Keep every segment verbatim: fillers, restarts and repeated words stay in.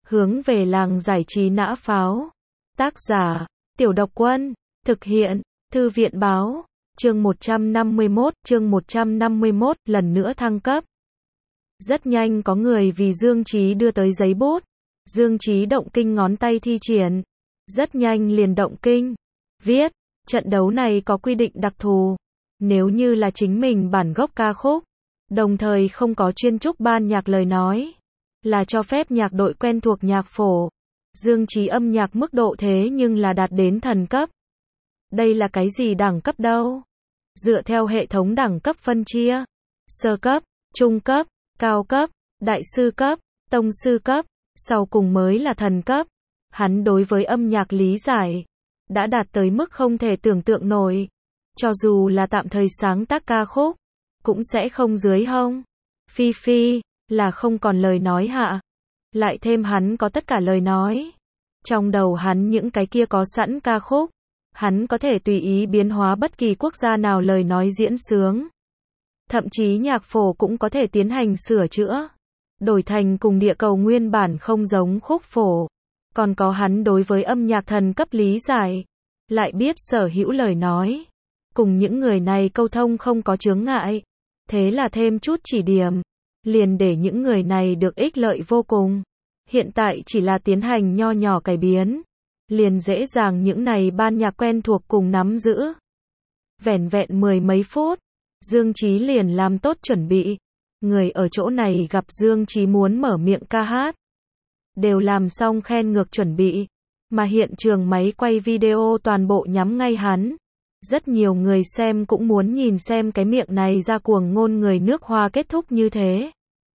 Hướng về làng giải trí nã pháo. Tác giả, Tiểu Độc Quân. Thực hiện, Thư viện Báo. Chương một trăm năm mươi mốt, chương một trăm năm mươi mốt, lần nữa thăng cấp. Rất nhanh có người vì Dương Chí đưa tới giấy bút. Dương Chí động kinh ngón tay thi triển. Rất nhanh liền động kinh. Viết, trận đấu này có quy định đặc thù. Nếu như là chính mình bản gốc ca khúc, đồng thời không có chuyên trúc ban nhạc lời nói, là cho phép nhạc đội quen thuộc nhạc phổ. Dương Chí âm nhạc mức độ thế nhưng là đạt đến thần cấp. Đây là cái gì đẳng cấp đâu? Dựa theo hệ thống đẳng cấp phân chia, sơ cấp, trung cấp, cao cấp, đại sư cấp, tông sư cấp, sau cùng mới là thần cấp. Hắn đối với âm nhạc lý giải đã đạt tới mức không thể tưởng tượng nổi. Cho dù là tạm thời sáng tác ca khúc, cũng sẽ không dưới hông. Phi phi, là không còn lời nói hạ. Lại thêm hắn có tất cả lời nói. Trong đầu hắn những cái kia có sẵn ca khúc, hắn có thể tùy ý biến hóa bất kỳ quốc gia nào lời nói diễn sướng. Thậm chí nhạc phổ cũng có thể tiến hành sửa chữa, đổi thành cùng địa cầu nguyên bản không giống khúc phổ. Còn có hắn đối với âm nhạc thần cấp lý giải, lại biết sở hữu lời nói. Cùng những người này câu thông không có chướng ngại. Thế là thêm chút chỉ điểm, liền để những người này được ích lợi vô cùng. Hiện tại chỉ là tiến hành nho nhỏ cải biến, liền dễ dàng những này ban nhạc quen thuộc cùng nắm giữ. Vẻn vẹn mười mấy phút, Dương Chí liền làm tốt chuẩn bị. Người ở chỗ này gặp Dương Chí muốn mở miệng ca hát, đều làm xong khen ngược chuẩn bị, mà hiện trường máy quay video toàn bộ nhắm ngay hắn. Rất nhiều người xem cũng muốn nhìn xem cái miệng này ra cuồng ngôn người nước Hoa kết thúc như thế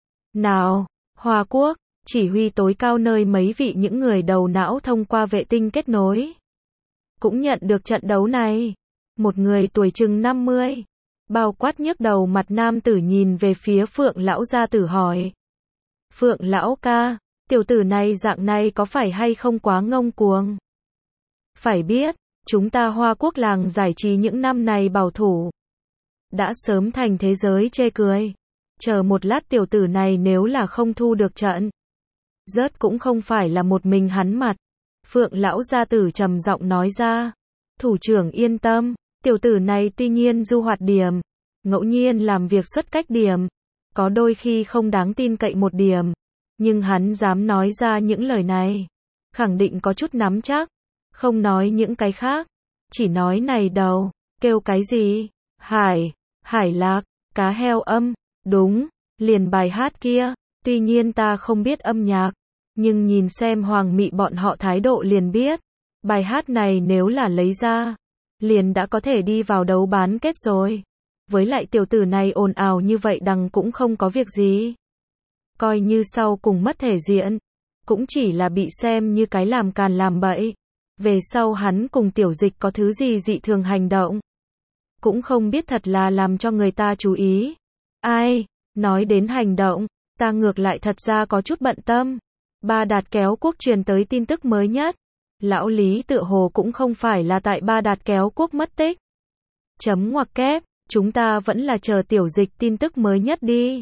nào. Hoa Quốc, chỉ huy tối cao nơi mấy vị những người đầu não thông qua vệ tinh kết nối, cũng nhận được trận đấu này. Một người tuổi chừng năm mươi, bao quát nhức đầu mặt nam tử nhìn về phía Phượng lão gia tử hỏi. Phượng lão ca, tiểu tử này dạng này có phải hay không quá ngông cuồng? Phải biết, chúng ta Hoa Quốc làng giải trí những năm này bảo thủ, đã sớm thành thế giới chê cười. Chờ một lát tiểu tử này nếu là không thu được trận, rớt cũng không phải là một mình hắn mặt. Phượng lão gia tử trầm giọng nói ra. Thủ trưởng yên tâm, tiểu tử này tuy nhiên du hoạt điểm, ngẫu nhiên làm việc xuất cách điểm, có đôi khi không đáng tin cậy một điểm, nhưng hắn dám nói ra những lời này, khẳng định có chút nắm chắc. Không nói những cái khác, chỉ nói này đầu, kêu cái gì? Hải, hải lạc, cá heo âm, đúng, liền bài hát kia. Tuy nhiên ta không biết âm nhạc, nhưng nhìn xem Hoàng Mị bọn họ thái độ liền biết, bài hát này nếu là lấy ra, liền đã có thể đi vào đấu bán kết rồi. Với lại tiểu tử này ồn ào như vậy đằng cũng không có việc gì. Coi như sau cùng mất thể diện, cũng chỉ là bị xem như cái làm càn làm bậy. Về sau hắn cùng tiểu dịch có thứ gì dị thường hành động, cũng không biết thật là làm cho người ta chú ý. Ai, nói đến hành động, ta ngược lại thật ra có chút bận tâm. Ba Đạt Kéo Quốc truyền tới tin tức mới nhất. Lão Lý tựa hồ cũng không phải là tại Ba Đạt Kéo Quốc mất tích. Chấm ngoặc kép, chúng ta vẫn là chờ tiểu dịch tin tức mới nhất đi.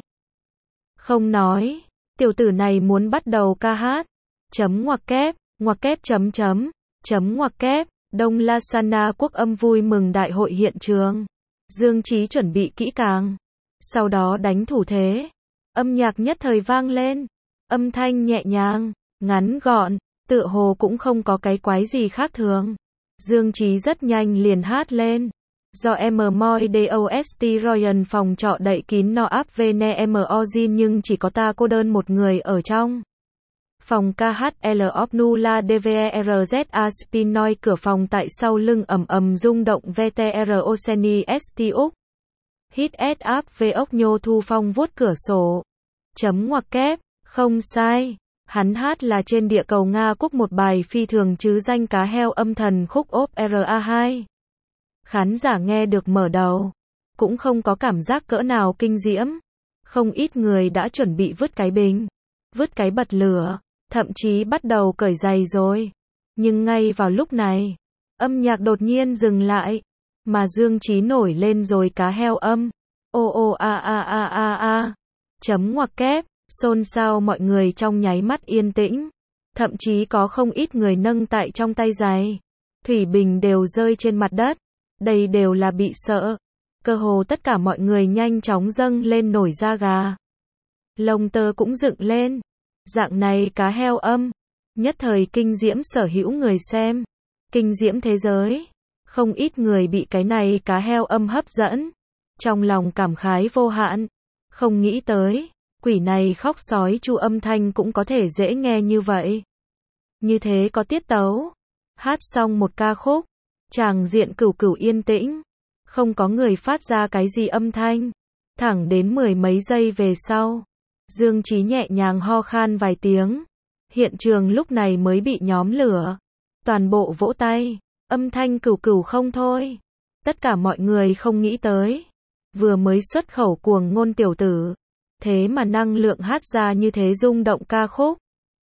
Không nói, tiểu tử này muốn bắt đầu ca hát. Chấm ngoặc kép, ngoặc kép chấm chấm. Chấm ngoặc kép, Đông Lasana Quốc âm vui mừng đại hội hiện trường. Dương Chí chuẩn bị kỹ càng, sau đó đánh thủ thế. Âm nhạc nhất thời vang lên, âm thanh nhẹ nhàng, ngắn gọn, tựa hồ cũng không có cái quái gì khác thường. Dương Chí rất nhanh liền hát lên. Do em moi dost Royal phòng trọ đậy kín no áp vene mozin nhưng chỉ có ta cô đơn một người ở trong. Phòng ca hát L Opnula dverz Aspinoi cửa phòng tại sau lưng ầm ầm rung động vtr Oceni st Úc. Hit s áp v ốc nhô thu phong vuốt cửa sổ. Chấm ngoặc kép, không sai. Hắn hát là trên địa cầu Nga Quốc một bài phi thường chứ danh cá heo âm thần khúc opera hai. Khán giả nghe được mở đầu, cũng không có cảm giác cỡ nào kinh diễm. Không ít người đã chuẩn bị vứt cái bình, vứt cái bật lửa, thậm chí bắt đầu cởi giày rồi. Nhưng ngay vào lúc này, âm nhạc đột nhiên dừng lại, mà Dương Chí nổi lên rồi cá heo âm. Ô ô a a a a a. Chấm ngoặc kép, xôn xao mọi người trong nháy mắt yên tĩnh. Thậm chí có không ít người nâng tại trong tay giày. Thủy bình đều rơi trên mặt đất. Đây đều là bị sợ. Cơ hồ tất cả mọi người nhanh chóng dâng lên nổi da gà. Lông tơ cũng dựng lên. Dạng này cá heo âm. Nhất thời kinh diễm sở hữu người xem. Kinh diễm thế giới. Không ít người bị cái này cá heo âm hấp dẫn. Trong lòng cảm khái vô hạn. Không nghĩ tới. Quỷ này khóc sói chu âm thanh cũng có thể dễ nghe như vậy. Như thế có tiết tấu. Hát xong một ca khúc. Tràng diện cửu cửu yên tĩnh. Không có người phát ra cái gì âm thanh. Thẳng đến mười mấy giây về sau. Dương Chí nhẹ nhàng ho khan vài tiếng. Hiện trường lúc này mới bị nhóm lửa. Toàn bộ vỗ tay. Âm thanh cửu cửu không thôi. Tất cả mọi người không nghĩ tới. Vừa mới xuất khẩu cuồng ngôn tiểu tử. Thế mà năng lượng hát ra như thế rung động ca khúc.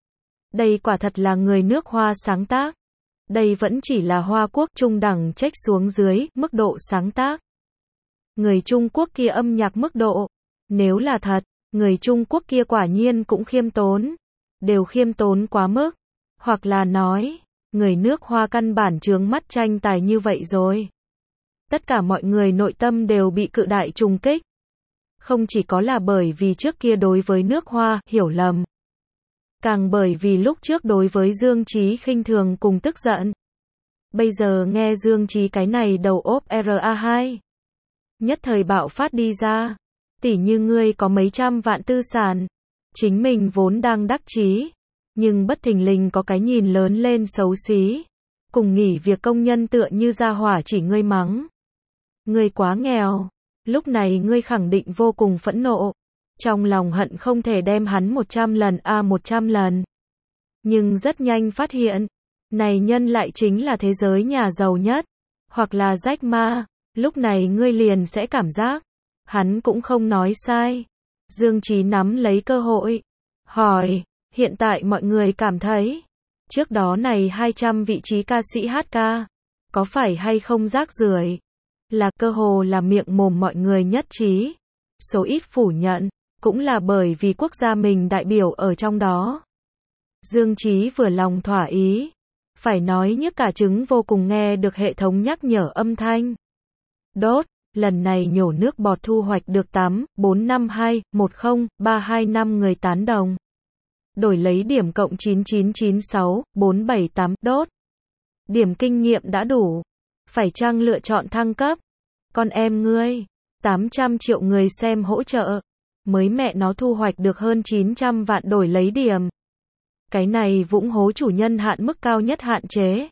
Đây quả thật là người nước Hoa sáng tác. Đây vẫn chỉ là Hoa Quốc trung đẳng trách xuống dưới, mức độ sáng tác. Người Trung Quốc kia âm nhạc mức độ. Nếu là thật, người Trung Quốc kia quả nhiên cũng khiêm tốn. Đều khiêm tốn quá mức. Hoặc là nói, người nước Hoa căn bản chướng mắt tranh tài như vậy rồi. Tất cả mọi người nội tâm đều bị cự đại trùng kích. Không chỉ có là bởi vì trước kia đối với nước Hoa hiểu lầm. Càng bởi vì lúc trước đối với Dương Chí khinh thường cùng tức giận. Bây giờ nghe Dương Chí cái này đầu ốp R A hai. Nhất thời bạo phát đi ra. Tỉ như ngươi có mấy trăm vạn tư sản. Chính mình vốn đang đắc chí. Nhưng bất thình lình có cái nhìn lớn lên xấu xí. Cùng nghỉ việc công nhân tựa như ra hỏa chỉ ngươi mắng. Ngươi quá nghèo. Lúc này ngươi khẳng định vô cùng phẫn nộ. Trong lòng hận không thể đem hắn một trăm lần a à một trăm lần. Nhưng rất nhanh phát hiện. Này nhân lại chính là thế giới nhà giàu nhất. Hoặc là Jack Ma. Lúc này ngươi liền sẽ cảm giác. Hắn cũng không nói sai. Dương Chí nắm lấy cơ hội. Hỏi. Hiện tại mọi người cảm thấy. Trước đó này hai trăm vị trí ca sĩ hát ca. Có phải hay không rác rưởi? Là cơ hồ là miệng mồm mọi người nhất trí. Số ít phủ nhận. Cũng là bởi vì quốc gia mình đại biểu ở trong đó. Dương Chí vừa lòng thỏa ý. Phải nói nhức cả trứng vô cùng nghe được hệ thống nhắc nhở âm thanh. Đốt, lần này nhổ nước bọt thu hoạch được tám, bốn năm hai, một không, ba hai năm người tán đồng. Đổi lấy điểm cộng chín chín chín sáu, bốn bảy tám, đốt. Điểm kinh nghiệm đã đủ. Phải chăng lựa chọn thăng cấp? Con em ngươi, tám trăm triệu người xem hỗ trợ. Mới mẹ nó thu hoạch được hơn chín trăm vạn đổi lấy điểm. Cái này vũng hố chủ nhân hạn mức cao nhất hạn chế.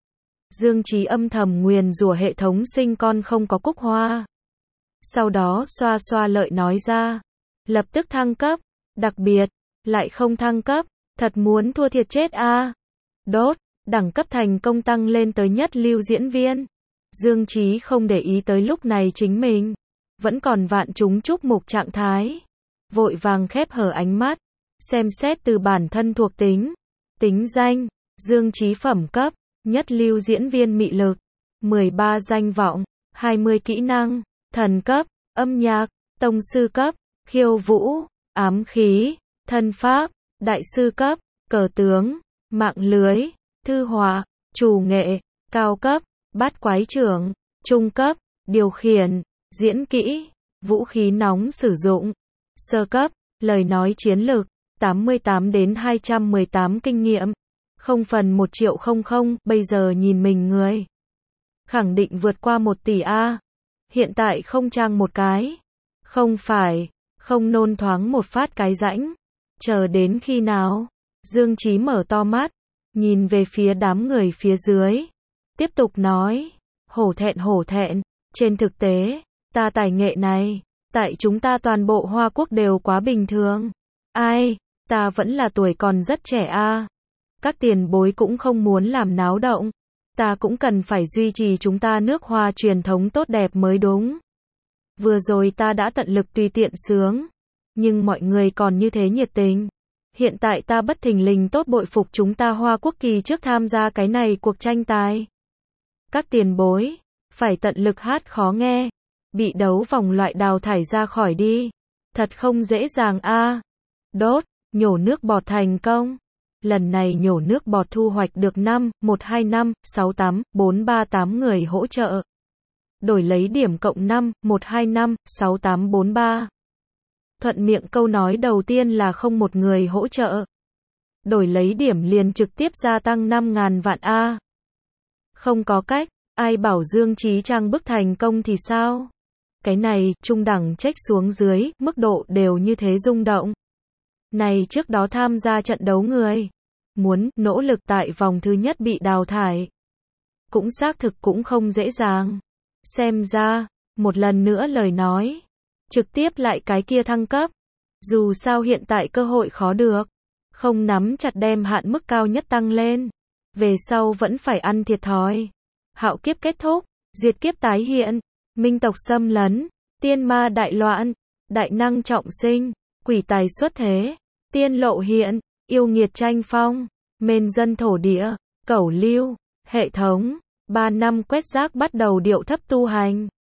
Dương Chí âm thầm nguyền rủa hệ thống sinh con không có cúc hoa. Sau đó xoa xoa lợi nói ra. Lập tức thăng cấp. Đặc biệt, lại không thăng cấp. Thật muốn thua thiệt chết a. À. Đốt, đẳng cấp thành công tăng lên tới nhất lưu diễn viên. Dương Chí không để ý tới lúc này chính mình. Vẫn còn vạn chúng chúc mục trạng thái. Vội vàng khép hở ánh mắt. Xem xét từ bản thân thuộc tính. Tính danh. Dương Chí phẩm cấp. Nhất lưu diễn viên mị lực. mười ba danh vọng. hai mươi kỹ năng. Thần cấp. Âm nhạc. Tông sư cấp. Khiêu vũ. Ám khí. Thân pháp. Đại sư cấp. Cờ tướng. Mạng lưới. Thư họa. Chủ nghệ. Cao cấp. Bát quái trưởng. Trung cấp. Điều khiển. Diễn kỹ. Vũ khí nóng sử dụng. Sơ cấp. Lời nói chiến lược. tám mươi tám đến hai trăm mười tám kinh nghiệm. Không phần một triệu không không. Bây giờ nhìn mình người. Khẳng định vượt qua một tỷ A. Hiện tại không trang một cái. Không phải. Không nôn thoáng một phát cái rãnh. Chờ đến khi nào? Dương Chí mở to mắt. Nhìn về phía đám người phía dưới. Tiếp tục nói. Hổ thẹn hổ thẹn. Trên thực tế. Ta tài nghệ này. Tại chúng ta toàn bộ Hoa Quốc đều quá bình thường. Ai? Ta vẫn là tuổi còn rất trẻ a. Các tiền bối cũng không muốn làm náo động. Ta cũng cần phải duy trì chúng ta nước Hoa truyền thống tốt đẹp mới đúng. Vừa rồi ta đã tận lực tùy tiện sướng. Nhưng mọi người còn như thế nhiệt tình. Hiện tại ta bất thình lình tốt bội phục chúng ta Hoa Quốc kỳ trước tham gia cái này cuộc tranh tài. Các tiền bối. Phải tận lực hát khó nghe. Bị đấu vòng loại đào thải ra khỏi đi. Thật không dễ dàng a. Đốt, nhổ nước bọt thành công. Lần này nhổ nước bọt thu hoạch được năm, một hai năm, sáu tám, bốn ba tám người hỗ trợ. Đổi lấy điểm cộng năm, một hai năm, sáu tám bốn ba. Thuận miệng câu nói đầu tiên là không một người hỗ trợ. Đổi lấy điểm liền trực tiếp gia tăng năm ngàn vạn A. Không có cách, ai bảo Dương Chí Trang bức thành công thì sao? Cái này, trung đẳng check xuống dưới, mức độ đều như thế rung động. Này trước đó tham gia trận đấu người, muốn, nỗ lực tại vòng thứ nhất bị đào thải. Cũng xác thực cũng không dễ dàng. Xem ra, một lần nữa lời nói, trực tiếp lại cái kia thăng cấp. Dù sao hiện tại cơ hội khó được, không nắm chặt đem hạn mức cao nhất tăng lên. Về sau vẫn phải ăn thiệt thòi. Hạo kiếp kết thúc, diệt kiếp tái hiện, minh tộc xâm lấn, tiên ma đại loạn, đại năng trọng sinh, quỷ tài xuất thế, tiên lộ hiện, yêu nghiệt tranh phong, mên dân thổ địa, cẩu lưu, hệ thống, ba năm quét rác bắt đầu điệu thấp tu hành.